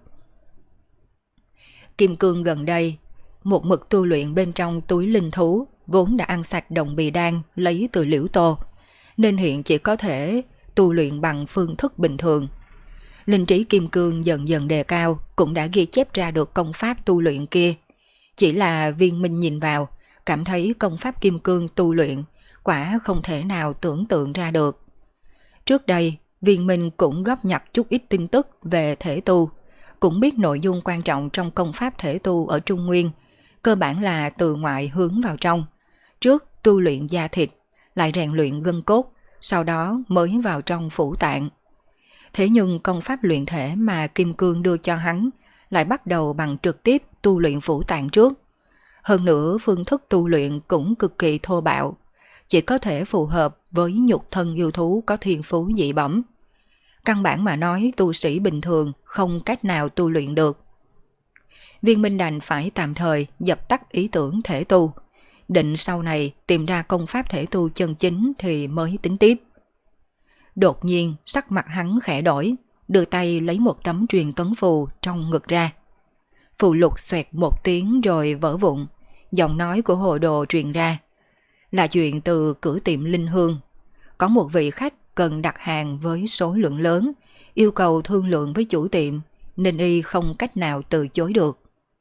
Kim Cương gần đây, một mực tu luyện bên trong túi linh thú, vốn đã ăn sạch đồng bì đan lấy từ Liễu Tô, nên hiện chỉ có thể tu luyện bằng phương thức bình thường. Linh trí Kim Cương dần dần đề cao, cũng đã ghi chép ra được công pháp tu luyện kia. Chỉ là Viên Minh nhìn vào, cảm thấy công pháp Kim Cương tu luyện quả không thể nào tưởng tượng ra được. Trước đây, Viên Minh cũng góp nhặt chút ít tin tức về thể tu, cũng biết nội dung quan trọng trong công pháp thể tu ở Trung Nguyên, cơ bản là từ ngoại hướng vào trong. Trước tu luyện da thịt, lại rèn luyện gân cốt, sau đó mới vào trong phủ tạng. Thế nhưng công pháp luyện thể mà Kim Cương đưa cho hắn lại bắt đầu bằng trực tiếp tu luyện phủ tạng trước. Hơn nữa phương thức tu luyện cũng cực kỳ thô bạo, chỉ có thể phù hợp với nhục thân yêu thú có thiên phú dị bẩm. Căn bản mà nói tu sĩ bình thường không cách nào tu luyện được. Viên Minh đành phải tạm thời dập tắt ý tưởng thể tu, định sau này tìm ra công pháp thể tu chân chính thì mới tính tiếp. Đột nhiên sắc mặt hắn khẽ đổi, đưa tay lấy một tấm truyền tấn phù trong ngực ra. Phù lục xoẹt một tiếng rồi vỡ vụn, giọng nói của Hồ Đồ truyền ra. Là chuyện từ cửa tiệm Linh Hương. Có một vị khách cần đặt hàng với số lượng lớn, yêu cầu thương lượng với chủ tiệm, nên y không cách nào từ chối được.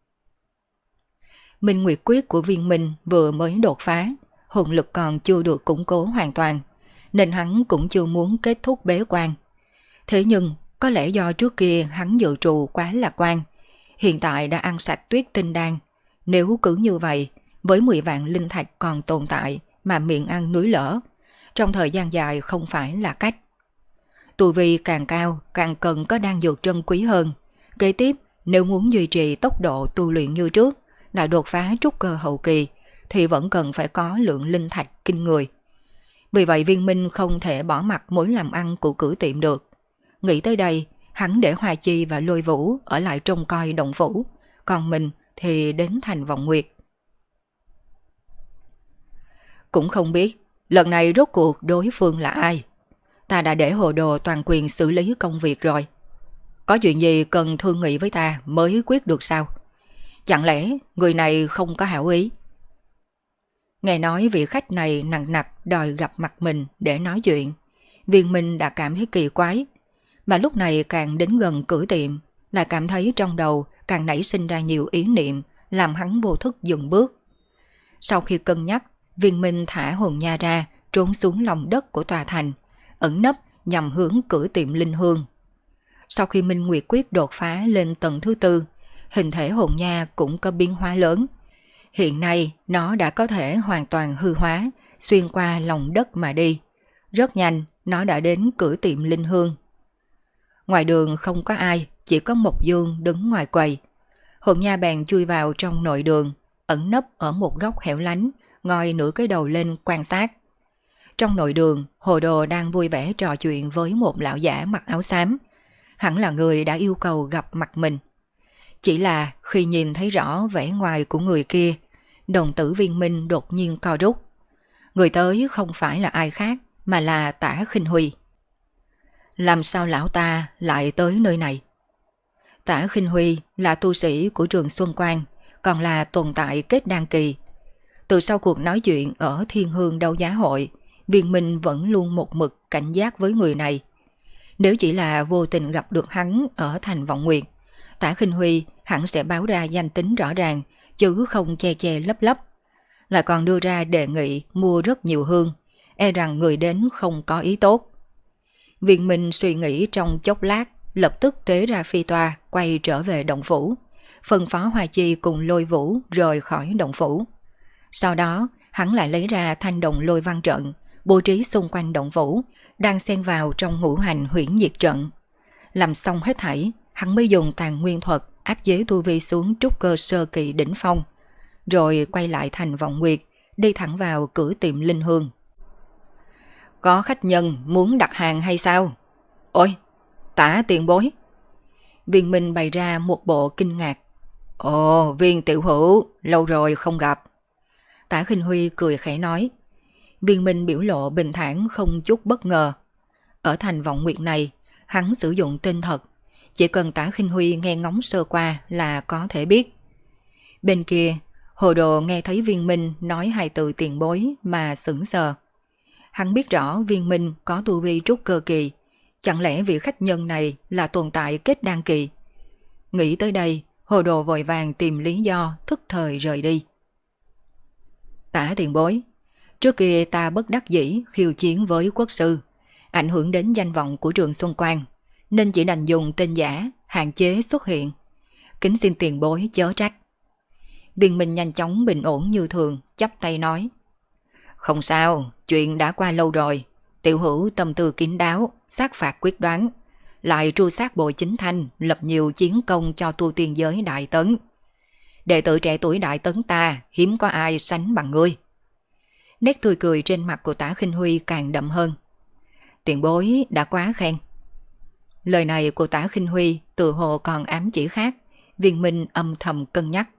Minh Nguyệt Quyết của Viên Minh vừa mới đột phá, hồn lực còn chưa được củng cố hoàn toàn, nên hắn cũng chưa muốn kết thúc bế quan. Thế nhưng, có lẽ do trước kia hắn dự trù quá lạc quan, hiện tại đã ăn sạch tuyết tinh đan. Nếu cứ như vậy, với 10 vạn linh thạch còn tồn tại mà miệng ăn núi lở, trong thời gian dài không phải là cách. Tu vi càng cao, càng cần có đan dược trân quý hơn. Kế tiếp, nếu muốn duy trì tốc độ tu luyện như trước, lại đột phá trúc cơ hậu kỳ, thì vẫn cần phải có lượng linh thạch kinh người. Vì vậy Viên Minh không thể bỏ mặc mối làm ăn của cửa tiệm được. Nghĩ tới đây, hắn để Hoa Chi và Lôi Vũ ở lại trông coi động phủ, còn mình thì đến thành Vọng Nguyệt. Cũng không biết lần này rốt cuộc đối phương là ai. Ta đã để Hồ Đồ toàn quyền xử lý công việc rồi. Có chuyện gì cần thương nghị với ta mới quyết được sao? Chẳng lẽ người này không có hảo ý? Nghe nói vị khách này nặng nặc đòi gặp mặt mình để nói chuyện, Viên Minh đã cảm thấy kỳ quái. Mà lúc này càng đến gần cửa tiệm, lại cảm thấy trong đầu càng nảy sinh ra nhiều ý niệm, làm hắn vô thức dừng bước. Sau khi cân nhắc, Viên Minh thả hồn nha ra, trốn xuống lòng đất của tòa thành, ẩn nấp nhằm hướng cửa tiệm Linh Hương. Sau khi Minh Nguyệt Quyết đột phá lên tầng thứ 4, hình thể hồn nha cũng có biến hóa lớn. Hiện nay nó đã có thể hoàn toàn hư hóa, xuyên qua lòng đất mà đi. Rất nhanh, nó đã đến cửa tiệm Linh Hương. Ngoài đường không có ai, chỉ có Mộc Dương đứng ngoài quầy. Hồn nha bèn chui vào trong nội đường, ẩn nấp ở một góc hẻo lánh, ngoi nửa cái đầu lên quan sát. Trong nội đường, Hồ Đồ đang vui vẻ trò chuyện với một lão giả mặc áo xám. Hẳn là người đã yêu cầu gặp mặt mình. Chỉ là khi nhìn thấy rõ vẻ ngoài của người kia, đồng tử Viên Minh đột nhiên co rút. Người tới không phải là ai khác, mà là Tả Khinh Huy. Làm sao lão ta lại tới nơi này? Tả Khinh Huy là tu sĩ của trường Xuân Quan, còn là tồn tại kết đan kỳ. Từ sau cuộc nói chuyện ở Thiên Hương đấu giá hội, Viên Minh vẫn luôn một mực cảnh giác với người này. Nếu chỉ là vô tình gặp được hắn ở thành Vọng Nguyệt, Tả Khinh Huy hẳn sẽ báo ra danh tính rõ ràng, chứ không che che lấp lấp. Lại còn đưa ra đề nghị mua rất nhiều hương, e rằng người đến không có ý tốt. Viên Minh suy nghĩ trong chốc lát, lập tức tế ra phi toa quay trở về động phủ, phân phó Hoa Chi cùng Lôi Vũ rời khỏi động phủ. Sau đó, hắn lại lấy ra thanh đồng lôi văn trận, bố trí xung quanh động phủ, đang xen vào trong ngũ hành huyễn diệt trận. Làm xong hết thảy, hắn mới dùng tàn nguyên thuật áp chế tu vi xuống trúc cơ sơ kỳ đỉnh phong, rồi quay lại thành Vọng Nguyệt, đi thẳng vào cửa tiệm Linh Hương. Có khách nhân muốn đặt hàng hay sao? Ôi, Tả tiền bối. Viên Minh bày ra một bộ kinh ngạc. Ồ, Viên tiểu hữu, lâu rồi không gặp. Tả Khinh Huy cười khẽ nói. Viên Minh biểu lộ bình thản không chút bất ngờ. Ở thành Vọng Nguyệt này, hắn sử dụng tên thật, chỉ cần Tả Khinh Huy nghe ngóng sơ qua là có thể biết. Bên kia, Hồ Đồ nghe thấy Viên Minh nói hai từ tiền bối mà sững sờ. Hắn biết rõ Viên Minh có tu vi trúc cơ kỳ, chẳng lẽ vị khách nhân này là tồn tại kết đan kỳ? Nghĩ tới đây, Hồ Đồ vội vàng tìm lý do thức thời rời đi. Tả tiền bối, trước kia ta bất đắc dĩ khiêu chiến với quốc sư, ảnh hưởng đến danh vọng của trường Xuân Quan, nên chỉ đành dùng tên giả, hạn chế xuất hiện. Kính xin tiền bối chớ trách. Viên Minh nhanh chóng bình ổn như thường, chắp tay nói. Không sao, chuyện đã qua lâu rồi. Tiểu hữu tâm tư kín đáo, sát phạt quyết đoán. lại tru sát Bội Chính Thanh, lập nhiều chiến công cho tu tiên giới Đại Tấn. Đệ tử trẻ tuổi Đại Tấn ta hiếm có ai sánh bằng ngươi. Nét tươi cười trên mặt của Tả Khinh Huy càng đậm hơn. Tiền bối đã quá khen. Lời này của Tả Khinh Huy tự hồ còn ám chỉ khác, Viên Minh âm thầm cân nhắc.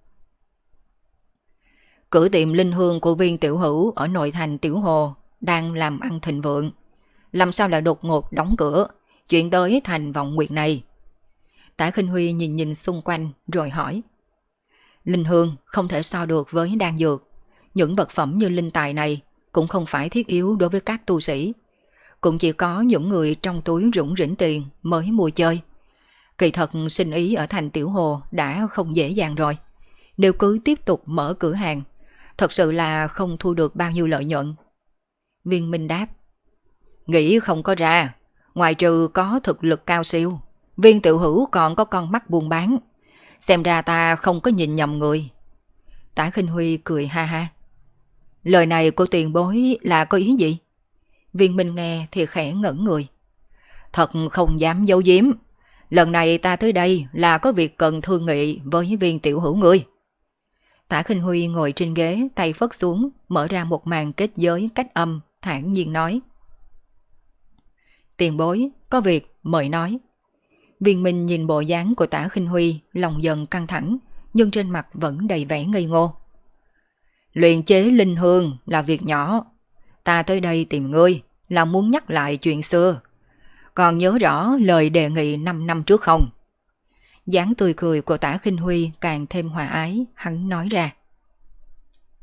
Cửa tiệm linh hương của Viên tiểu hữu ở nội thành Tiểu Hồ đang làm ăn thịnh vượng, làm sao lại đột ngột đóng cửa, chuyển tới thành Vọng Nguyệt này? Tả Khinh Huy nhìn nhìn xung quanh rồi hỏi. Linh hương không thể so được với đan dược, những vật phẩm như linh tài này cũng không phải thiết yếu đối với các tu sĩ, cũng chỉ có những người trong túi rủng rỉnh tiền mới mua chơi. Kỳ thật sinh ý ở thành Tiểu Hồ đã không dễ dàng rồi, nếu cứ tiếp tục mở cửa hàng, thật sự là không thu được bao nhiêu lợi nhuận. Viên Minh đáp. Nghĩ không có ra, ngoài trừ có thực lực cao siêu, Viên tiểu hữu còn có con mắt buôn bán, xem ra ta không có nhìn nhầm người. Tả Khinh Huy cười ha ha. Lời này của tiền bối là có ý gì? Viên Minh nghe thì khẽ ngẩn người. Thật không dám giấu giếm, lần này ta tới đây là có việc cần thương nghị với Viên tiểu hữu ngươi. Tả Khinh Huy ngồi trên ghế, tay phất xuống, mở ra một màn kết giới cách âm, thản nhiên nói. Tiền bối, có việc, mời nói. Viên Minh nhìn bộ dáng của Tả Khinh Huy, lòng dần căng thẳng, nhưng trên mặt vẫn đầy vẻ ngây ngô. Luyện chế linh hương là việc nhỏ, ta tới đây tìm ngươi là muốn nhắc lại chuyện xưa. Còn nhớ rõ lời đề nghị 5 năm trước không? Dáng tươi cười của Tả Khinh Huy càng thêm hòa ái, hắn nói ra.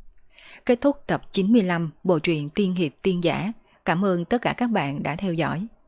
Kết thúc tập 95 bộ truyện Tiên Hiệp Tiên Giả. Cảm ơn tất cả các bạn đã theo dõi.